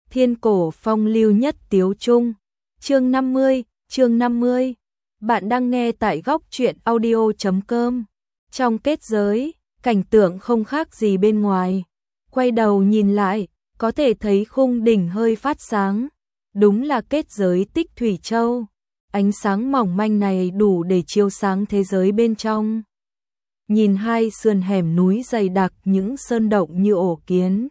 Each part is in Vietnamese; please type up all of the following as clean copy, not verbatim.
Thiên cổ phong lưu nhất tiếu trung. Chương 50. Bạn đang nghe tại góc truyện audio.com. Trong kết giới, cảnh tượng không khác gì bên ngoài. Quay đầu nhìn lại, có thể thấy khung đỉnh hơi phát sáng. Đúng là kết giới Tích Thủy Châu. Ánh sáng mỏng manh này đủ để chiếu sáng thế giới bên trong. Nhìn hai sườn hẻm núi dày đặc những sơn động như ổ kiến.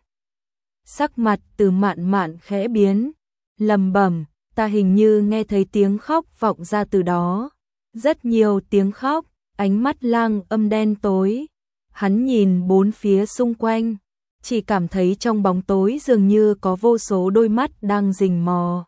Sắc mặt Từ Mạn Mạn khẽ biến, lẩm bẩm, ta hình như nghe thấy tiếng khóc vọng ra từ đó. Rất nhiều tiếng khóc, ánh mắt Lang Âm đen tối. Hắn nhìn bốn phía xung quanh, chỉ cảm thấy trong bóng tối dường như có vô số đôi mắt đang rình mò.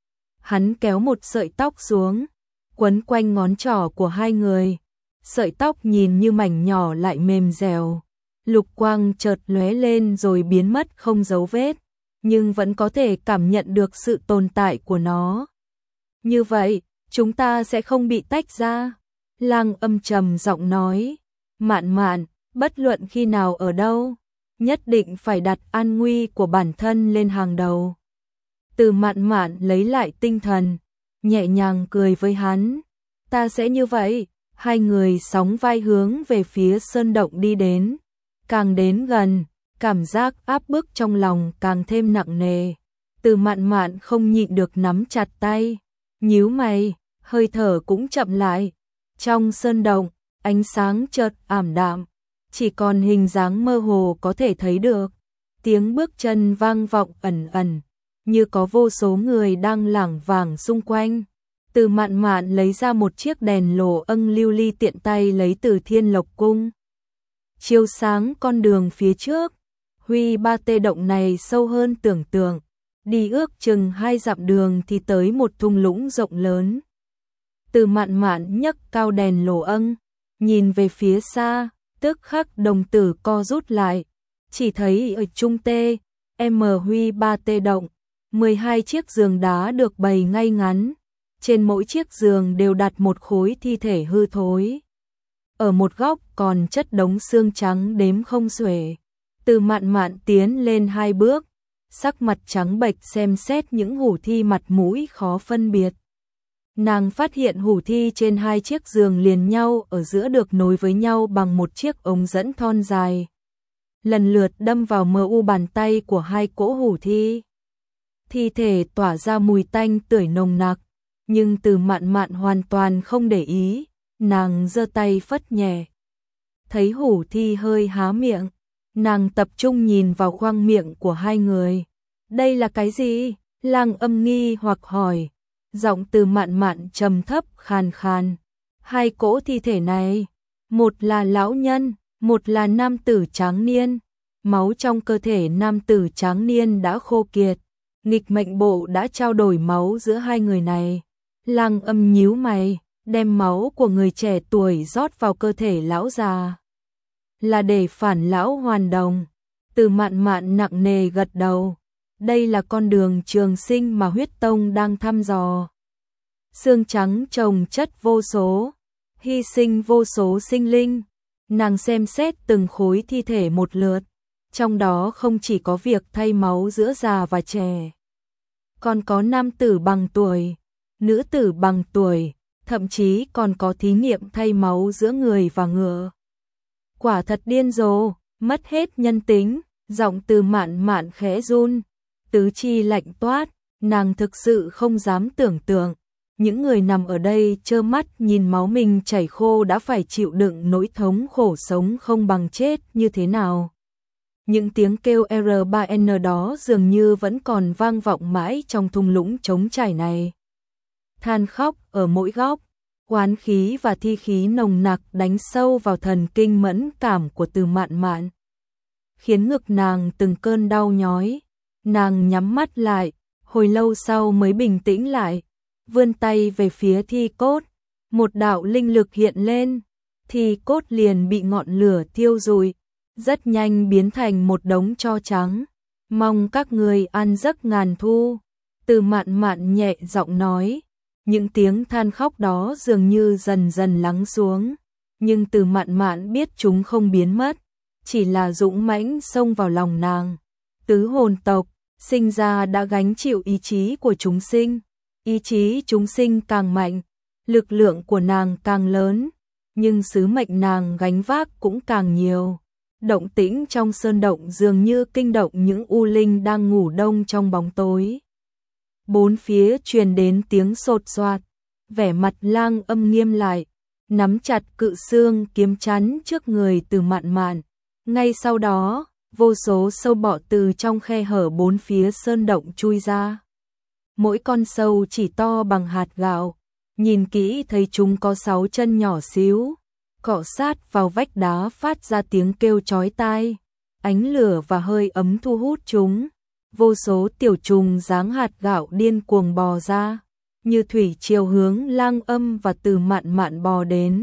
Hắn kéo một sợi tóc xuống, quấn quanh ngón trỏ của hai người. Sợi tóc nhìn như mảnh nhỏ lại mềm dẻo. Lục quang chợt lóe lên rồi biến mất không dấu vết, nhưng vẫn có thể cảm nhận được sự tồn tại của nó. Như vậy, chúng ta sẽ không bị tách ra. Lang Âm trầm giọng nói, Mạn Mạn, bất luận khi nào ở đâu, nhất định phải đặt an nguy của bản thân lên hàng đầu. Từ Mạn Mạn lấy lại tinh thần, nhẹ nhàng cười với hắn, ta sẽ như vậy. Hai người sóng vai hướng về phía sơn động đi đến. Càng đến gần, cảm giác áp bức trong lòng càng thêm nặng nề. Từ Mạn Mạn không nhịn được nắm chặt tay, nhíu mày, hơi thở cũng chậm lại. Trong sơn động, ánh sáng chợt ảm đạm, chỉ còn hình dáng mơ hồ có thể thấy được. Tiếng bước chân vang vọng ẩn ẩn, như có vô số người đang lảng vảng xung quanh. Từ Mạn Mạn lấy ra một chiếc đèn lồ âng lưu ly tiện tay lấy từ Thiên Lộc Cung, chiếu sáng con đường phía trước. Huy Ba Tê động này sâu hơn tưởng tượng, đi ước chừng 2 dặm đường thì tới một thung lũng rộng lớn. Từ Mạn Mạn nhấc cao đèn lồ âng, nhìn về phía xa, tức khắc đồng tử co rút lại, chỉ thấy ở trung tê, Huy Ba Tê động, 12 chiếc giường đá được bày ngay ngắn. Trên mỗi chiếc giường đều đặt một khối thi thể hư thối. Ở một góc còn chất đống xương trắng đếm không xuể. Từ Mạn Mạn tiến lên 2 bước, sắc mặt trắng bệch xem xét những hủ thi mặt mũi khó phân biệt. Nàng phát hiện hủ thi trên 2 chiếc giường liền nhau ở giữa được nối với nhau bằng một chiếc ống dẫn thon dài. Lần lượt đâm vào mờ u bàn tay của 2 cỗ hủ thi. Thi thể tỏa ra mùi tanh tưởi nồng nặc. Nhưng Từ Mạn Mạn hoàn toàn không để ý, nàng giơ tay phất nhẹ. Thấy hủ thi hơi há miệng, nàng tập trung nhìn vào khoang miệng của hai người. Đây là cái gì? Lang Âm nghi hoặc hỏi. Giọng Từ Mạn Mạn trầm thấp khàn khàn. 2 cỗ thi thể này, một là lão nhân, một là nam tử tráng niên. Máu trong cơ thể nam tử tráng niên đã khô kiệt. Nghịch mệnh bộ đã trao đổi máu giữa hai người này. Lang Âm nhíu mày, đem máu của người trẻ tuổi rót vào cơ thể lão già. Là để phản lão hoàn đồng. Từ Mạn Mạn nặng nề gật đầu. Đây là con đường trường sinh mà huyết tông đang thăm dò. Xương trắng chồng chất vô số, hy sinh vô số sinh linh. Nàng xem xét từng khối thi thể một lượt. Trong đó không chỉ có việc thay máu giữa già và trẻ, còn có nam tử bằng tuổi, nữ tử bằng tuổi, thậm chí còn có thí nghiệm thay máu giữa người và ngựa. Quả thật điên rồ, mất hết nhân tính. Giọng Từ Mạn Mạn khẽ run, tứ chi lạnh toát. Nàng thực sự không dám tưởng tượng, những người nằm ở đây trơ mắt nhìn máu mình chảy khô đã phải chịu đựng nỗi thống khổ sống không bằng chết như thế nào. Những tiếng kêu R3N đó dường như vẫn còn vang vọng mãi trong thung lũng trống trải này. Than khóc ở mỗi góc, oán khí và thi khí nồng nặc đánh sâu vào thần kinh mẫn cảm của Từ Mạn Mạn, khiến ngực nàng từng cơn đau nhói. Nàng nhắm mắt lại, hồi lâu sau mới bình tĩnh lại, vươn tay về phía thi cốt. Một đạo linh lực hiện lên, thi cốt liền bị ngọn lửa thiêu rụi, rất nhanh biến thành một đống tro trắng. Mong các người an giấc ngàn thu. Từ Mạn Mạn nhẹ giọng nói. Những tiếng than khóc đó dường như dần dần lắng xuống, nhưng Từ Mạn Mạn biết chúng không biến mất, chỉ là dũng mãnh xông vào lòng nàng. Tứ hồn tộc, sinh ra đã gánh chịu ý chí của chúng sinh. Ý chí chúng sinh càng mạnh, lực lượng của nàng càng lớn, nhưng sứ mệnh nàng gánh vác cũng càng nhiều. Động tĩnh trong sơn động dường như kinh động những u linh đang ngủ đông trong bóng tối. Bốn phía truyền đến tiếng sột soạt, vẻ mặt Lang Âm nghiêm lại, nắm chặt cự xương kiếm chắn trước người Từ Mạn Mạn. Ngay sau đó, vô số sâu bọ từ trong khe hở bốn phía sơn động chui ra. Mỗi con sâu chỉ to bằng hạt gạo, nhìn kỹ thấy chúng có 6 chân nhỏ xíu, cọ sát vào vách đá phát ra tiếng kêu chói tai. Ánh lửa và hơi ấm thu hút chúng. Vô số tiểu trùng dáng hạt gạo điên cuồng bò ra, như thủy triều hướng Lang Âm và Từ Mạn Mạn bò đến.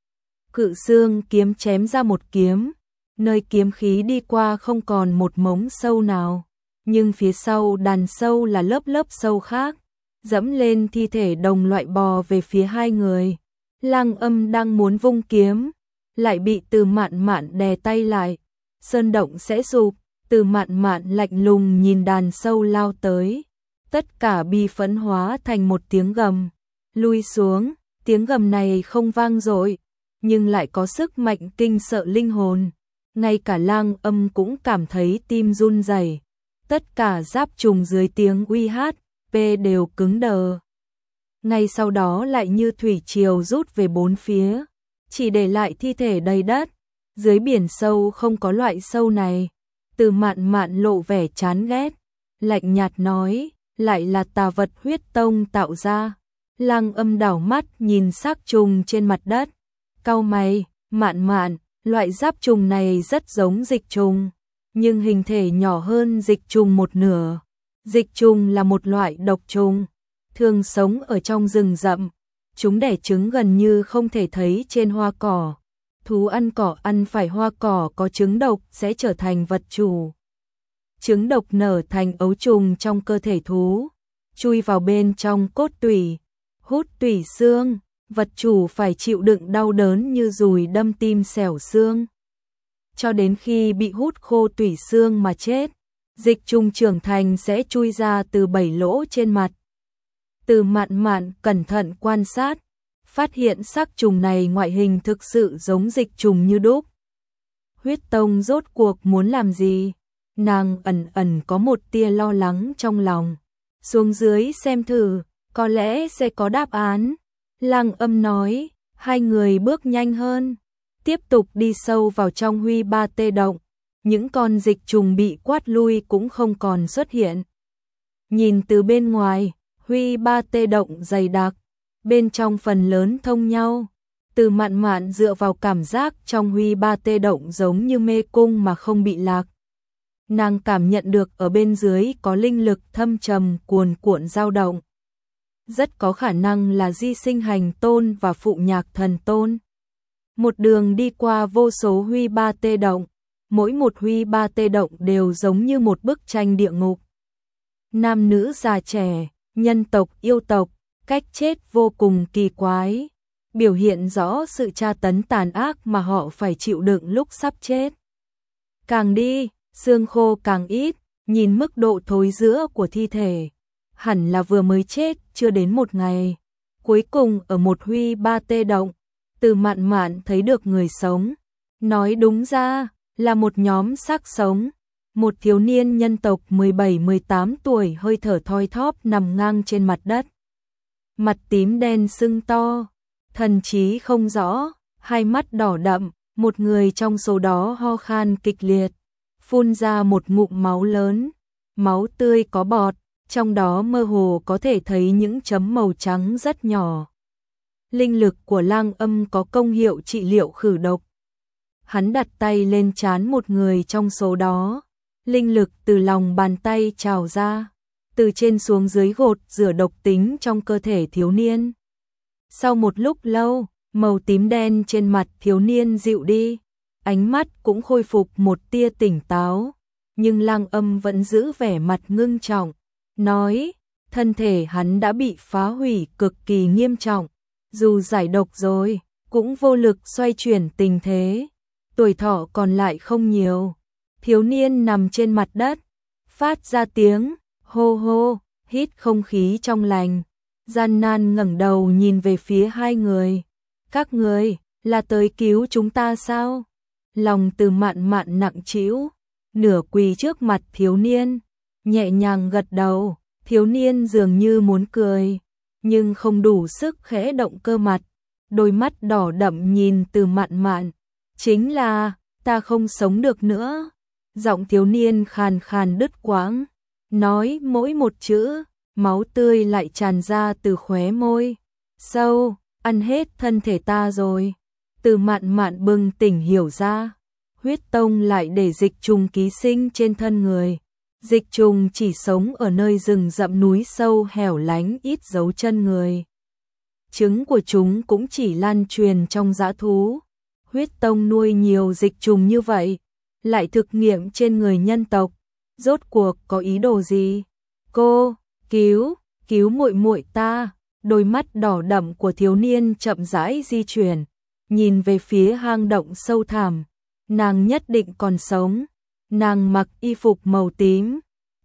Cự xương kiếm chém ra một kiếm, nơi kiếm khí đi qua không còn một mống sâu nào, nhưng phía sau đàn sâu là lớp lớp sâu khác, dẫm lên thi thể đồng loại bò về phía hai người. Lang Âm đang muốn vung kiếm, lại bị Từ Mạn Mạn đè tay lại. Sơn động sẽ sụp. Từ Mạn Mạn lạnh lùng nhìn đàn sâu lao tới, tất cả bi phẫn hóa thành một tiếng gầm, lui xuống. Tiếng gầm này không vang dội, nhưng lại có sức mạnh kinh sợ linh hồn. Ngay cả Lang Âm cũng cảm thấy tim run rẩy. Tất cả giáp trùng dưới tiếng uy hát, p đều cứng đờ. Ngay sau đó lại như thủy triều rút về bốn phía, chỉ để lại thi thể đầy đất. Dưới biển sâu không có loại sâu này. Từ Mạn Mạn lộ vẻ chán ghét, lạnh nhạt nói, lại là tà vật Huyết Tông tạo ra. Lang Âm đảo mắt nhìn xác trùng trên mặt đất, cau mày. Mạn Mạn, loại giáp trùng này rất giống dịch trùng, nhưng hình thể nhỏ hơn dịch trùng một nửa. Dịch trùng là một loại độc trùng, thường sống ở trong rừng rậm. Chúng đẻ trứng gần như không thể thấy trên hoa cỏ. Thú ăn cỏ ăn phải hoa cỏ có trứng độc sẽ trở thành vật chủ. Trứng độc nở thành ấu trùng trong cơ thể thú, chui vào bên trong cốt tủy, hút tủy xương, vật chủ phải chịu đựng đau đớn như dùi đâm tim xẻo xương, cho đến khi bị hút khô tủy xương mà chết. Dịch trùng trưởng thành sẽ chui ra từ 7 lỗ trên mặt. Từ Mạn Mạn cẩn thận quan sát, phát hiện xác trùng này ngoại hình thực sự giống dịch trùng như đúc. Huyết Tông rốt cuộc muốn làm gì? Nàng ẩn ẩn có một tia lo lắng trong lòng. Xuống dưới xem thử, có lẽ sẽ có đáp án. Lang Âm nói. Hai người bước nhanh hơn, tiếp tục đi sâu vào trong Huy Ba Tê động. Những con dịch trùng bị quát lui cũng không còn xuất hiện. Nhìn từ bên ngoài, Huy Ba Tê động dày đặc, bên trong phần lớn thông nhau. Từ Mạn Mạn dựa vào cảm giác trong Huy Ba Tê động giống như mê cung mà không bị lạc. Nàng cảm nhận được ở bên dưới có linh lực thâm trầm cuồn cuộn dao động. Rất có khả năng là Di Sinh Hành Tôn và Phụ Nhạc Thần Tôn. Một đường đi qua vô số Huy Ba Tê động, mỗi một Huy Ba Tê động đều giống như một bức tranh địa ngục. Nam nữ già trẻ, nhân tộc yêu tộc, cách chết vô cùng kỳ quái, biểu hiện rõ sự tra tấn tàn ác mà họ phải chịu đựng lúc sắp chết. Càng đi, xương khô càng ít, nhìn mức độ thối rữa của thi thể, hẳn là vừa mới chết chưa đến một ngày. Cuối cùng ở một Huy Ba Tê động, Từ Mạn Mạn thấy được người sống. Nói đúng ra là một nhóm xác sống. Một thiếu niên nhân tộc 17-18 tuổi hơi thở thoi thóp nằm ngang trên mặt đất. Mặt tím đen sưng to, thần trí không rõ, hai mắt đỏ đậm, một người trong số đó ho khan kịch liệt, phun ra một ngụm máu lớn, máu tươi có bọt, trong đó mơ hồ có thể thấy những chấm màu trắng rất nhỏ. Linh lực của Lang Âm có công hiệu trị liệu khử độc. Hắn đặt tay lên trán một người trong số đó, linh lực từ lòng bàn tay trào ra, từ trên xuống dưới gột rửa độc tính trong cơ thể thiếu niên. Sau một lúc lâu, màu tím đen trên mặt thiếu niên dịu đi, ánh mắt cũng khôi phục một tia tỉnh táo, nhưng Lang Âm vẫn giữ vẻ mặt ngưng trọng, nói, thân thể hắn đã bị phá hủy cực kỳ nghiêm trọng, dù giải độc rồi, cũng vô lực xoay chuyển tình thế, tuổi thọ còn lại không nhiều. Thiếu niên nằm trên mặt đất, phát ra tiếng hô hô, hít không khí trong lành. Gian nan ngẩng đầu nhìn về phía hai người. Các người là tới cứu chúng ta sao? Lòng Từ Mạn Mạn nặng trĩu, nửa quỳ trước mặt thiếu niên, nhẹ nhàng gật đầu. Thiếu niên dường như muốn cười, nhưng không đủ sức khẽ động cơ mặt, đôi mắt đỏ đậm nhìn Từ Mạn Mạn. Chính là, ta không sống được nữa. Giọng thiếu niên khàn khàn đứt quãng, nói mỗi một chữ, máu tươi lại tràn ra từ khóe môi. Sâu, ăn hết thân thể ta rồi. Từ Mạn Mạn bừng tỉnh hiểu ra, huyết tông lại để dịch trùng ký sinh trên thân người. Dịch trùng chỉ sống ở nơi rừng rậm núi sâu hẻo lánh ít dấu chân người. Trứng của chúng cũng chỉ lan truyền trong dã thú. Huyết tông nuôi nhiều dịch trùng như vậy, lại thực nghiệm trên người nhân tộc, rốt cuộc có ý đồ gì? Cô, cứu muội muội ta. Đôi mắt đỏ đậm của thiếu niên chậm rãi di chuyển, nhìn về phía hang động sâu thẳm. Nàng nhất định còn sống. Nàng mặc y phục màu tím.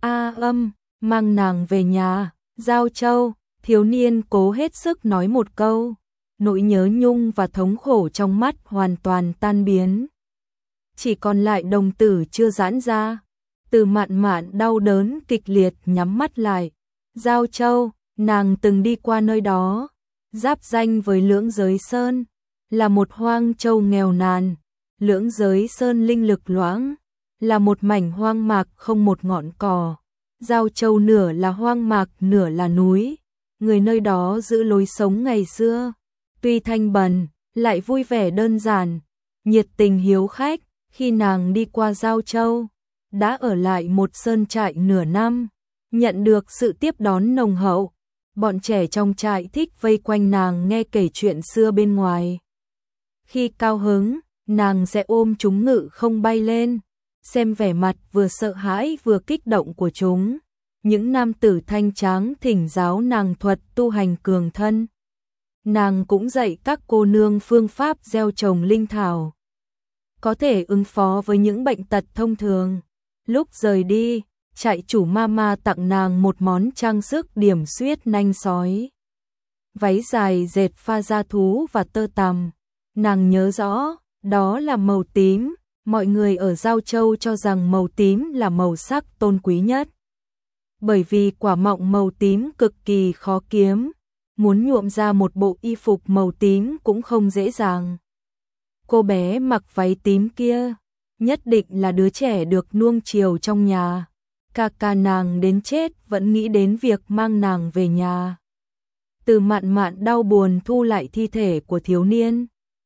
Mang nàng về nhà. Giao Châu. Thiếu niên cố hết sức nói một câu. Nỗi nhớ nhung và thống khổ trong mắt hoàn toàn tan biến. Chỉ còn lại đồng tử chưa giãn ra. Từ Mạn Mạn đau đớn kịch liệt nhắm mắt lại. Giao Châu, nàng từng đi qua nơi đó, giáp ranh với Lưỡng Giới Sơn, là một hoang châu nghèo nàn. Lưỡng Giới Sơn linh lực loãng, là một mảnh hoang mạc không một ngọn cỏ. Giao Châu nửa là hoang mạc nửa là núi. Người nơi đó giữ lối sống ngày xưa, tuy thanh bần, lại vui vẻ đơn giản, nhiệt tình hiếu khách. Khi nàng đi qua Giao Châu, đã ở lại một sơn trại nửa năm, nhận được sự tiếp đón nồng hậu. Bọn trẻ trong trại thích vây quanh nàng nghe kể chuyện xưa bên ngoài. Khi cao hứng, nàng sẽ ôm chúng ngự không bay lên, xem vẻ mặt vừa sợ hãi vừa kích động của chúng. Những nam tử thanh tráng thỉnh giáo nàng thuật tu hành cường thân. Nàng cũng dạy các cô nương phương pháp gieo trồng linh thảo, có thể ứng phó với những bệnh tật thông thường. Lúc rời đi, trại chủ Mama tặng nàng một món trang sức điểm xuyết nanh sói. Váy dài dệt pha da thú và tơ tằm. Nàng nhớ rõ, đó là màu tím. Mọi người ở Giao Châu cho rằng màu tím là màu sắc tôn quý nhất. Bởi vì quả mọng màu tím cực kỳ khó kiếm, muốn nhuộm ra một bộ y phục màu tím cũng không dễ dàng. Cô bé mặc váy tím kia, nhất định là đứa trẻ được nuông chiều trong nhà. Ca nàng đến chết vẫn nghĩ đến việc mang nàng về nhà. Từ Mạn Mạn đau buồn thu lại thi thể của thiếu niên.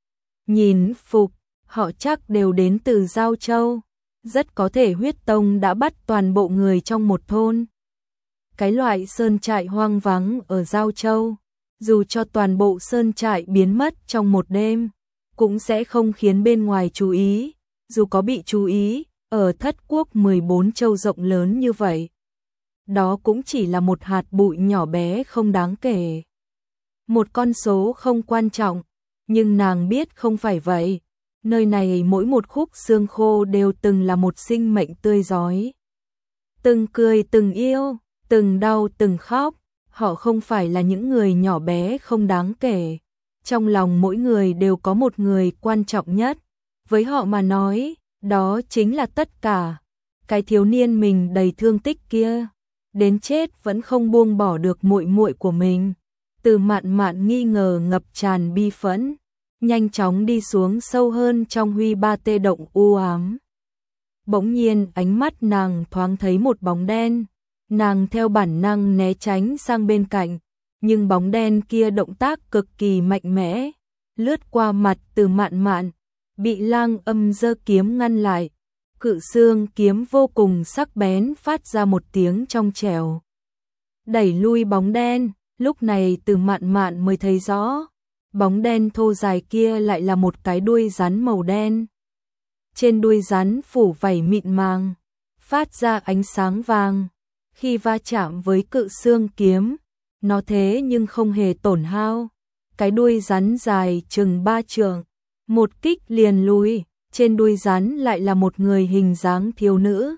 Nhìn phục, họ chắc đều đến từ Giao Châu. Rất có thể huyết tông đã bắt toàn bộ người trong một thôn. Cái loại sơn trại hoang vắng ở Giao Châu, dù cho toàn bộ sơn trại biến mất trong một đêm, cũng sẽ không khiến bên ngoài chú ý. Dù có bị chú ý, ở Thất Quốc 14 châu rộng lớn như vậy, đó cũng chỉ là một hạt bụi nhỏ bé không đáng kể. Một con số không quan trọng, nhưng nàng biết không phải vậy. Nơi này mỗi một khúc xương khô đều từng là một sinh mệnh tươi rói. Từng cười từng yêu, từng đau từng khóc. Họ không phải là những người nhỏ bé không đáng kể. Trong lòng mỗi người đều có một người quan trọng nhất. Với họ mà nói, đó chính là tất cả. Cái thiếu niên mình đầy thương tích kia, đến chết vẫn không buông bỏ được muội muội của mình. Từ Mạn Mạn nghi ngờ ngập tràn bi phẫn, nhanh chóng đi xuống sâu hơn trong huy ba tê động u ám. Bỗng nhiên ánh mắt nàng thoáng thấy một bóng đen. Nàng theo bản năng né tránh sang bên cạnh, nhưng bóng đen kia động tác cực kỳ mạnh mẽ, lướt qua mặt Từ Mạn Mạn, bị Lang Âm giơ kiếm ngăn lại. Cự xương kiếm vô cùng sắc bén phát ra một tiếng trong trẻo, đẩy lui bóng đen. Lúc này Từ Mạn Mạn mới thấy rõ, bóng đen thô dài kia lại là một cái đuôi rắn màu đen. Trên đuôi rắn phủ vảy mịn màng, phát ra ánh sáng vàng. Khi va chạm với cự xương kiếm, nó thế nhưng không hề tổn hao. Cái đuôi rắn dài chừng 3 trượng, một kích liền lui. Trên đuôi rắn lại là một người hình dáng thiếu nữ,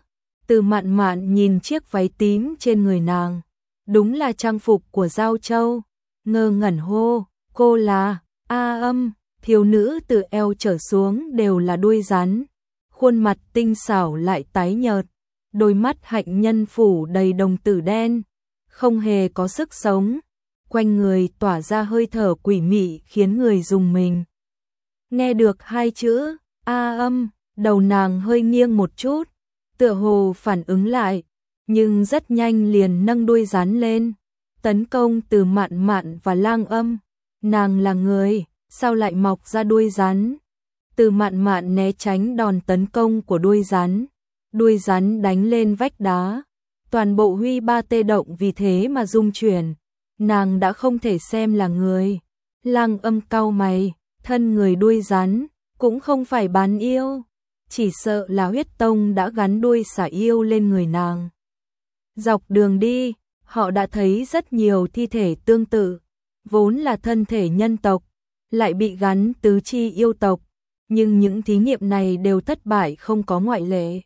Từ Mạn Mạn nhìn chiếc váy tím trên người nàng, đúng là trang phục của Giao Châu, ngơ ngẩn hô, cô là A Âm. Thiếu nữ từ eo trở xuống đều là đuôi rắn, khuôn mặt tinh xảo lại tái nhợt, đôi mắt hạnh nhân phủ đầy đồng tử đen, không hề có sức sống, quanh người tỏa ra hơi thở quỷ mị khiến người rùng mình. Nghe được hai chữ A Âm, đầu nàng hơi nghiêng một chút, tựa hồ phản ứng lại, nhưng rất nhanh liền nâng đuôi rắn lên, tấn công Từ Mạn Mạn và Lang Âm. Nàng là người, sao lại mọc ra đuôi rắn? Từ Mạn Mạn né tránh đòn tấn công của đuôi rắn đánh lên vách đá, toàn bộ Huy Ba Tê động vì thế mà rung chuyển, nàng đã không thể xem là người. Lang Âm cau mày, thân người đuôi rắn, cũng không phải bán yêu, chỉ sợ là huyết tông đã gắn đuôi xả yêu lên người nàng. Dọc đường đi, họ đã thấy rất nhiều thi thể tương tự, vốn là thân thể nhân tộc, lại bị gắn tứ chi yêu tộc, nhưng những thí nghiệm này đều thất bại không có ngoại lệ.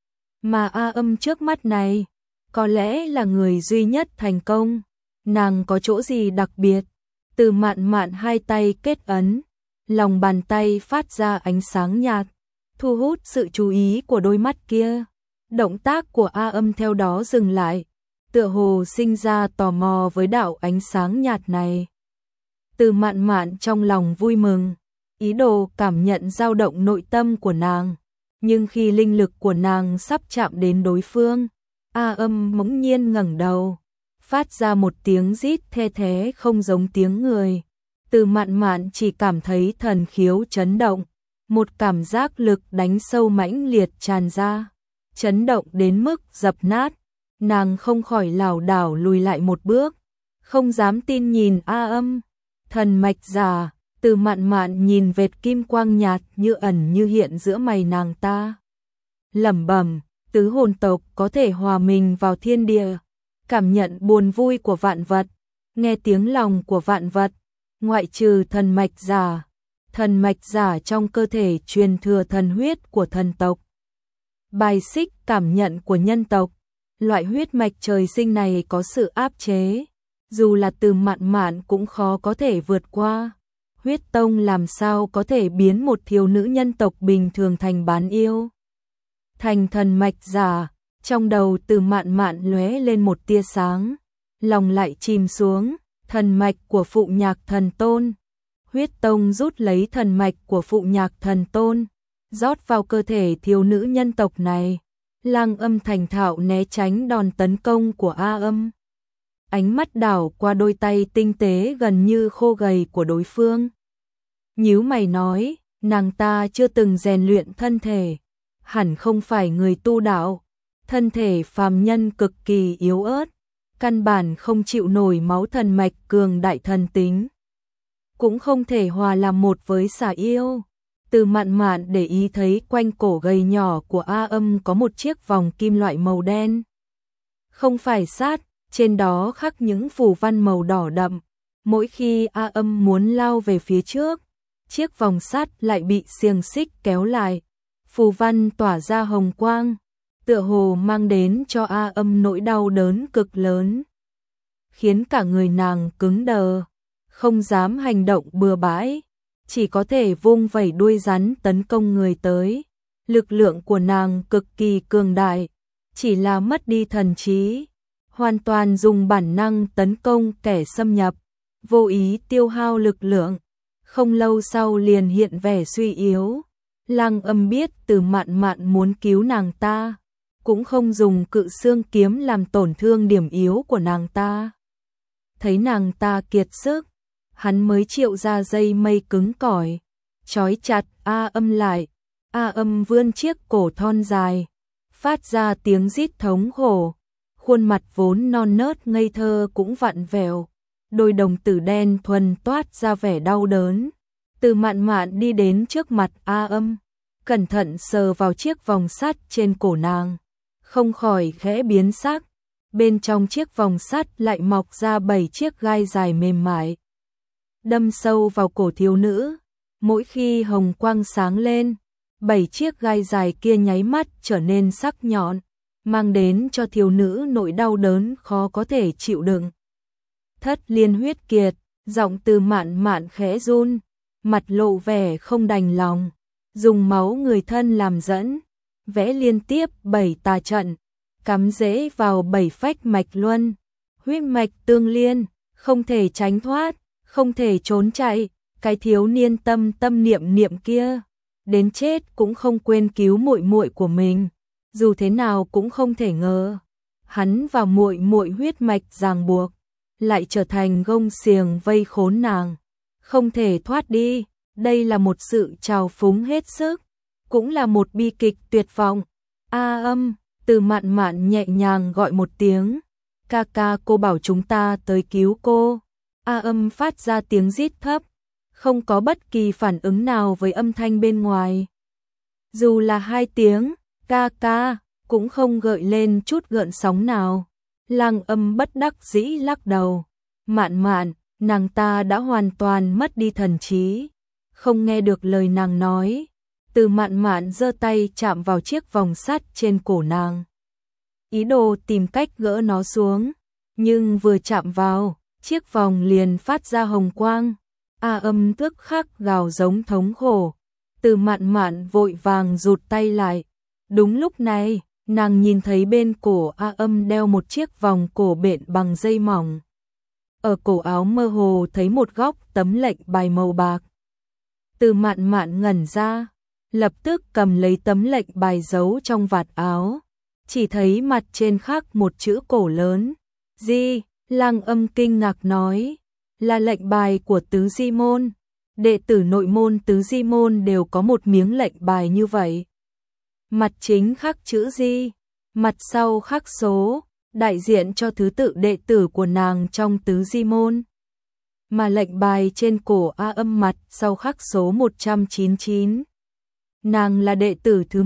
Mà A Âm trước mắt này, có lẽ là người duy nhất thành công, nàng có chỗ gì đặc biệt? Từ Mạn Mạn hai tay kết ấn, lòng bàn tay phát ra ánh sáng nhạt, thu hút sự chú ý của đôi mắt kia. Động tác của A Âm theo đó dừng lại, tựa hồ sinh ra tò mò với đạo ánh sáng nhạt này. Từ Mạn Mạn trong lòng vui mừng, ý đồ cảm nhận dao động nội tâm của nàng, nhưng khi linh lực của nàng sắp chạm đến đối phương, A Âm bỗng nhiên ngẩng đầu, phát ra một tiếng rít the thé không giống tiếng người. Từ Mạn Mạn chỉ cảm thấy thần khiếu chấn động, một cảm giác lực đánh sâu mãnh liệt tràn ra, chấn động đến mức dập nát, nàng không khỏi lảo đảo lùi lại một bước, không dám tin nhìn A Âm. Thần mạch giả. Từ Mạn Mạn nhìn vệt kim quang nhạt như ẩn như hiện giữa mày nàng ta, lẩm bẩm, tứ hồn tộc có thể hòa mình vào thiên địa, cảm nhận buồn vui của vạn vật, nghe tiếng lòng của vạn vật, ngoại trừ thần mạch giả trong cơ thể truyền thừa thần huyết của thần tộc, bài xích cảm nhận của nhân tộc. Loại huyết mạch trời sinh này có sự áp chế, dù là Từ Mạn Mạn cũng khó có thể vượt qua. Huyết tông làm sao có thể biến một thiếu nữ nhân tộc bình thường thành bán yêu, thành thần mạch giả? Trong đầu Từ Mạn Mạn lóe lên một tia sáng, lòng lại chìm xuống. Thần mạch của Phụ Nhạc Thần Tôn. Huyết tông rút lấy thần mạch của Phụ Nhạc Thần Tôn, rót vào cơ thể thiếu nữ nhân tộc này. Lang Âm thành thạo né tránh đòn tấn công của A Âm, ánh mắt đảo qua đôi tay tinh tế gần như khô gầy của đối phương, nhíu mày nói, nàng ta chưa từng rèn luyện thân thể, hẳn không phải người tu đạo, thân thể phàm nhân cực kỳ yếu ớt, căn bản không chịu nổi máu thần mạch cường đại thần tính, cũng không thể hòa làm một với xà yêu. Từ Mạn Mạn để ý thấy quanh cổ gầy nhỏ của A Âm có một chiếc vòng kim loại màu đen, không phải sát, trên đó khắc những phù văn màu đỏ đậm. Mỗi khi A Âm muốn lao về phía trước, chiếc vòng sắt lại bị xiềng xích kéo lại, phù văn tỏa ra hồng quang, tựa hồ mang đến cho A Âm nỗi đau đớn cực lớn, khiến cả người nàng cứng đờ, không dám hành động bừa bãi, chỉ có thể vung vẩy đuôi rắn tấn công người tới. Lực lượng của nàng cực kỳ cường đại, chỉ là mất đi thần trí, hoàn toàn dùng bản năng tấn công kẻ xâm nhập, vô ý tiêu hao lực lượng, không lâu sau liền hiện vẻ suy yếu. Lang Âm biết Từ Mạn Mạn muốn cứu nàng ta, cũng không dùng cự xương kiếm làm tổn thương điểm yếu của nàng ta. Thấy nàng ta kiệt sức, hắn mới triệu ra dây mây cứng cỏi, trói chặt A Âm lại. A Âm vươn chiếc cổ thon dài, phát ra tiếng rít thống khổ, khuôn mặt vốn non nớt ngây thơ cũng vặn vẹo, đôi đồng tử đen thuần toát ra vẻ đau đớn. Từ Mạn Mạn đi đến trước mặt A Âm, cẩn thận sờ vào chiếc vòng sắt trên cổ nàng, không khỏi khẽ biến sắc. Bên trong chiếc vòng sắt lại mọc ra 7 chiếc gai dài mềm mại, đâm sâu vào cổ thiếu nữ. Mỗi khi hồng quang sáng lên, 7 chiếc gai dài kia nháy mắt trở nên sắc nhọn, mang đến cho thiếu nữ nỗi đau đớn khó có thể chịu đựng. Thất liên huyết kiệt, giọng Từ Mạn Mạn khẽ run, mặt lộ vẻ không đành lòng, dùng máu người thân làm dẫn, vẽ liên tiếp 7 tà trận, cắm rễ vào 7 phách mạch luân, huyết mạch tương liên, không thể tránh thoát, không thể trốn chạy, cái thiếu niên tâm niệm niệm kia, đến chết cũng không quên cứu muội muội của mình, dù thế nào cũng không thể ngờ, hắn và muội muội huyết mạch ràng buộc, lại trở thành gông xiềng vây khốn nàng, không thể thoát đi. Đây là một sự trào phúng hết sức, cũng là một bi kịch tuyệt vọng. A Âm, Từ Mạn Mạn nhẹ nhàng gọi một tiếng, ca ca, cô bảo chúng ta tới cứu cô. A Âm phát ra tiếng rít thấp, không có bất kỳ phản ứng nào với âm thanh bên ngoài. Dù là 2 tiếng, ca ca, cũng không gợi lên chút gợn sóng nào. Lăng Âm bất đắc dĩ lắc đầu, Mạn Mạn, nàng ta đã hoàn toàn mất đi thần trí, không nghe được lời nàng nói. Từ Mạn Mạn giơ tay chạm vào chiếc vòng sắt trên cổ nàng, ý đồ tìm cách gỡ nó xuống, nhưng vừa chạm vào, chiếc vòng liền phát ra hồng quang. A Âm tức khắc gào giống thống khổ. Từ Mạn Mạn vội vàng rụt tay lại. Đúng lúc này, nàng nhìn thấy bên cổ A Âm đeo một chiếc vòng cổ bện bằng dây mỏng. Ở cổ áo mơ hồ thấy một góc tấm lệnh bài màu bạc. Từ Mạn Mạn ngẩn ra, lập tức cầm lấy tấm lệnh bài giấu trong vạt áo, chỉ thấy mặt trên khắc một chữ cổ lớn. Di, Lăng Âm kinh ngạc nói, là lệnh bài của Tứ Di Môn. Đệ tử nội môn Tứ Di Môn đều có một miếng lệnh bài như vậy. Mặt chính khắc chữ Di, mặt sau khắc số, đại diện cho thứ tự đệ tử của nàng trong Tứ Di Môn. Mà lệnh bài trên cổ A Âm mặt sau khắc số 199. Nàng là đệ tử thứ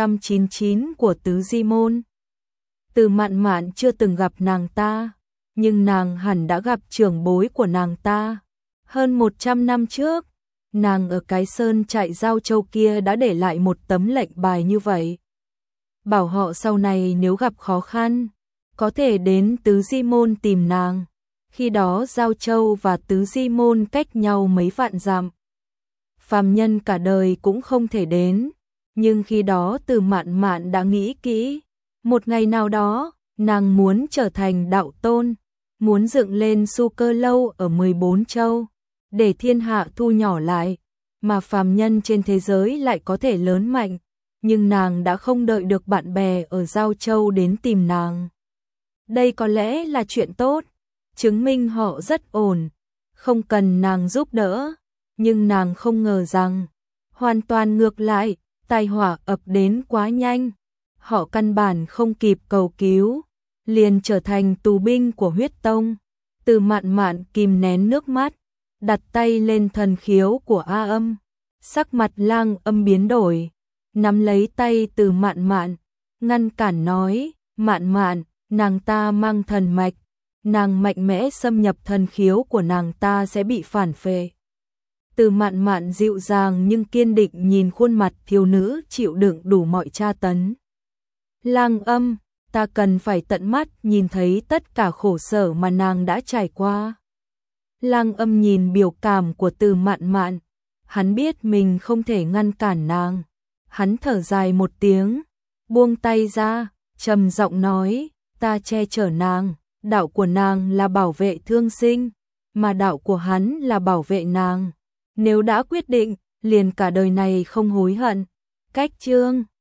199 của Tứ Di Môn. Từ Mạn Mạn chưa từng gặp nàng ta, nhưng nàng hẳn đã gặp trưởng bối của nàng ta. Hơn 100 năm trước, nàng ở cái sơn trại Giao Châu kia đã để lại một tấm lệnh bài như vậy. Bảo họ sau này nếu gặp khó khăn, có thể đến Tứ Di Môn tìm nàng. Khi đó Giao Châu và Tứ Di Môn cách nhau mấy vạn dặm. Phàm nhân cả đời cũng không thể đến, nhưng khi đó Từ Mạn Mạn đã nghĩ kỹ, một ngày nào đó, nàng muốn trở thành đạo tôn, muốn dựng lên Su Cơ Lâu ở 14 châu, để thiên hạ thu nhỏ lại, mà phàm nhân trên thế giới lại có thể lớn mạnh, nhưng nàng đã không đợi được bạn bè ở Giao Châu đến tìm nàng. Đây có lẽ là chuyện tốt, chứng minh họ rất ổn, không cần nàng giúp đỡ, nhưng nàng không ngờ rằng, hoàn toàn ngược lại, tai họa ập đến quá nhanh, họ căn bản không kịp cầu cứu, liền trở thành tù binh của huyết tông. Từ Mạn Mạn kìm nén nước mắt, đặt tay lên thần khiếu của A Âm, sắc mặt Lăng Âm biến đổi, nắm lấy tay Từ Mạn Mạn, ngăn cản nói, Mạn Mạn, nàng ta mang thần mạch, nàng mạnh mẽ xâm nhập thần khiếu của nàng ta sẽ bị phản phệ. Từ Mạn Mạn dịu dàng nhưng kiên định nhìn khuôn mặt thiếu nữ chịu đựng đủ mọi tra tấn. Lăng Âm, ta cần phải tận mắt nhìn thấy tất cả khổ sở mà nàng đã trải qua. Lăng Âm nhìn biểu cảm của Từ Mạn Mạn, hắn biết mình không thể ngăn cản nàng. Hắn thở dài một tiếng, buông tay ra, trầm giọng nói, ta che chở nàng, đạo của nàng là bảo vệ thương sinh, mà đạo của hắn là bảo vệ nàng. Nếu đã quyết định, liền cả đời này không hối hận. Cách chương